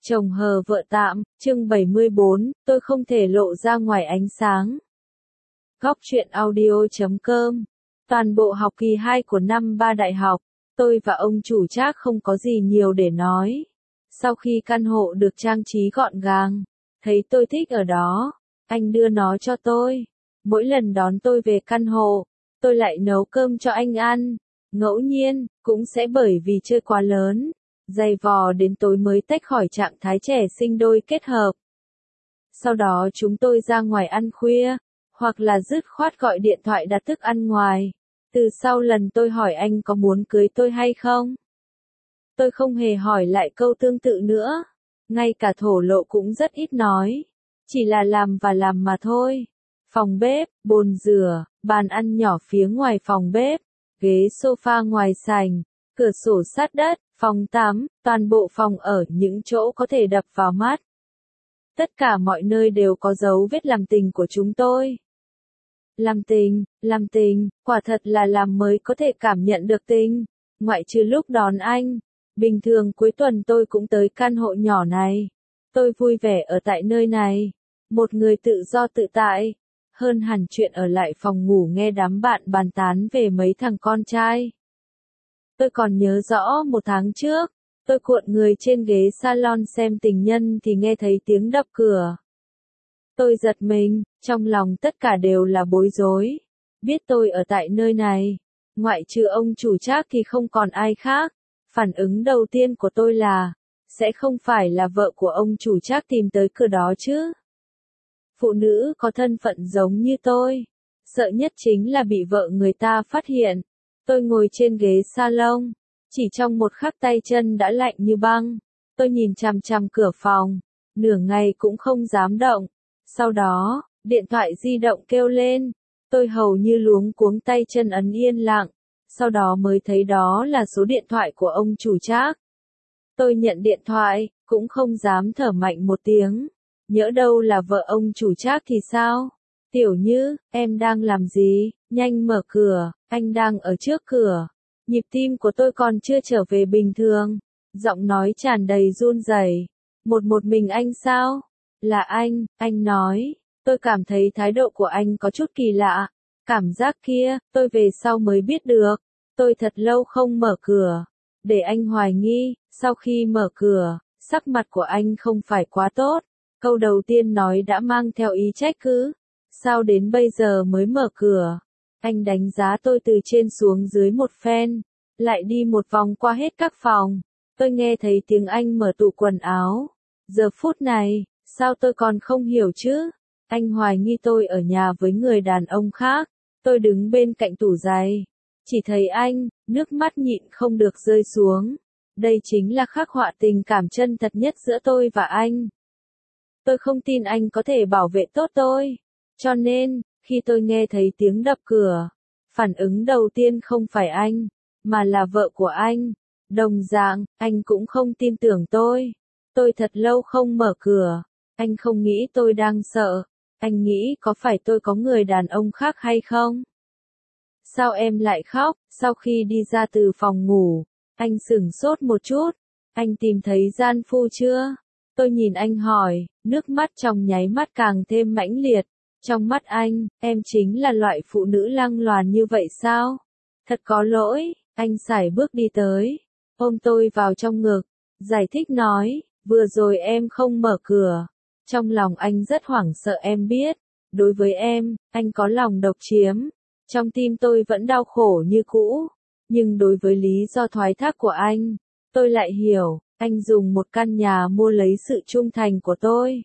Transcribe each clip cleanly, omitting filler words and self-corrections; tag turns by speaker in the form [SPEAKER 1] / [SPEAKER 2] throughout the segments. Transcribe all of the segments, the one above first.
[SPEAKER 1] Chồng hờ vợ tạm, chương 74, tôi không thể lộ ra ngoài ánh sáng. Góc truyện audio.com. Toàn bộ học kỳ 2 của năm 3 đại học, tôi và ông chủ Trác không có gì nhiều để nói. Sau khi căn hộ được trang trí gọn gàng, thấy tôi thích ở đó, anh đưa nó cho tôi. Mỗi lần đón tôi về căn hộ, tôi lại nấu cơm cho anh ăn. Ngẫu nhiên, cũng sẽ bởi vì chơi quá lớn, dày vò đến tối mới tách khỏi trạng thái trẻ sinh đôi kết hợp. Sau đó chúng tôi ra ngoài ăn khuya, hoặc là dứt khoát gọi điện thoại đặt thức ăn ngoài. Từ sau lần tôi hỏi anh có muốn cưới tôi hay không, tôi không hề hỏi lại câu tương tự nữa. Ngay cả thổ lộ cũng rất ít nói. Chỉ là làm và làm mà thôi. Phòng bếp, bồn rửa, bàn ăn nhỏ phía ngoài phòng bếp, ghế sofa ngoài sảnh, cửa sổ sát đất, phòng tắm, toàn bộ phòng ở những chỗ có thể đập vào mắt. Tất cả mọi nơi đều có dấu vết làm tình của chúng tôi. Làm tình, quả thật là làm mới có thể cảm nhận được tình, ngoại trừ lúc đón anh. Bình thường cuối tuần tôi cũng tới căn hộ nhỏ này. Tôi vui vẻ ở tại nơi này, một người tự do tự tại, hơn hẳn chuyện ở lại phòng ngủ nghe đám bạn bàn tán về mấy thằng con trai. Tôi còn nhớ rõ một tháng trước, tôi cuộn người trên ghế salon xem tình nhân thì nghe thấy tiếng đập cửa. Tôi giật mình, trong lòng tất cả đều là bối rối. Biết tôi ở tại nơi này, ngoại trừ ông chủ Trác thì không còn ai khác. Phản ứng đầu tiên của tôi là, sẽ không phải là vợ của ông chủ Trác tìm tới cửa đó chứ. Phụ nữ có thân phận giống như tôi, sợ nhất chính là bị vợ người ta phát hiện. Tôi ngồi trên ghế salon, chỉ trong một khắc tay chân đã lạnh như băng. Tôi nhìn chằm chằm cửa phòng, nửa ngày cũng không dám động. Sau đó, điện thoại di động kêu lên, tôi hầu như luống cuống tay chân ấn yên lặng, sau đó mới thấy đó là số điện thoại của ông chủ Trác. Tôi nhận điện thoại, cũng không dám thở mạnh một tiếng, nhỡ đâu là vợ ông chủ Trác thì sao? Tiểu Như, em đang làm gì? Nhanh mở cửa, anh đang ở trước cửa. Nhịp tim của tôi còn chưa trở về bình thường, giọng nói tràn đầy run rẩy. Một mình anh sao? Là anh nói. Tôi cảm thấy thái độ của anh có chút kỳ lạ. Cảm giác kia, tôi về sau mới biết được. Tôi thật lâu không mở cửa, để anh hoài nghi. Sau khi mở cửa, sắc mặt của anh không phải quá tốt. Câu đầu tiên nói đã mang theo ý trách cứ. Sao đến bây giờ mới mở cửa? Anh đánh giá tôi từ trên xuống dưới một phen, lại đi một vòng qua hết các phòng. Tôi nghe thấy tiếng anh mở tủ quần áo. Giờ phút này, sao tôi còn không hiểu chứ? Anh hoài nghi tôi ở nhà với người đàn ông khác. Tôi đứng bên cạnh tủ giày, chỉ thấy anh, nước mắt nhịn không được rơi xuống. Đây chính là khắc họa tình cảm chân thật nhất giữa tôi và anh. Tôi không tin anh có thể bảo vệ tốt tôi. Cho nên, khi tôi nghe thấy tiếng đập cửa, phản ứng đầu tiên không phải anh, mà là vợ của anh. Đồng dạng, anh cũng không tin tưởng tôi. Tôi thật lâu không mở cửa. Anh không nghĩ tôi đang sợ. Anh nghĩ có phải tôi có người đàn ông khác hay không? Sao em lại khóc? Sau khi đi ra từ phòng ngủ, anh sửng sốt một chút. Anh tìm thấy gian phu chưa? Tôi nhìn anh hỏi, nước mắt trong nháy mắt càng thêm mãnh liệt. Trong mắt anh, em chính là loại phụ nữ lăng loàn như vậy sao? Thật có lỗi. Anh sải bước đi tới, ôm tôi vào trong ngực, giải thích nói, vừa rồi em không mở cửa. Trong lòng anh rất hoảng sợ em biết. Đối với em, anh có lòng độc chiếm. Trong tim tôi vẫn đau khổ như cũ. Nhưng đối với lý do thoái thác của anh, tôi lại hiểu, anh dùng một căn nhà mua lấy sự trung thành của tôi.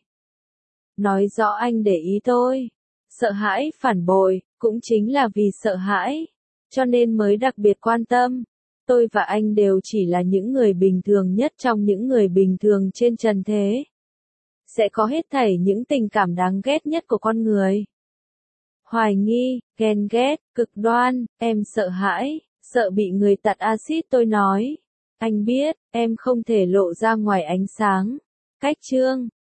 [SPEAKER 1] Nói rõ anh để ý tôi. Sợ hãi phản bội, cũng chính là vì sợ hãi, cho nên mới đặc biệt quan tâm. Tôi và anh đều chỉ là những người bình thường nhất trong những người bình thường trên trần thế. Sẽ có hết thảy những tình cảm đáng ghét nhất của con người. Hoài nghi, ghen ghét, cực đoan, em sợ hãi, sợ bị người tạt axit tôi nói. Anh biết, em không thể lộ ra ngoài ánh sáng. Cách chương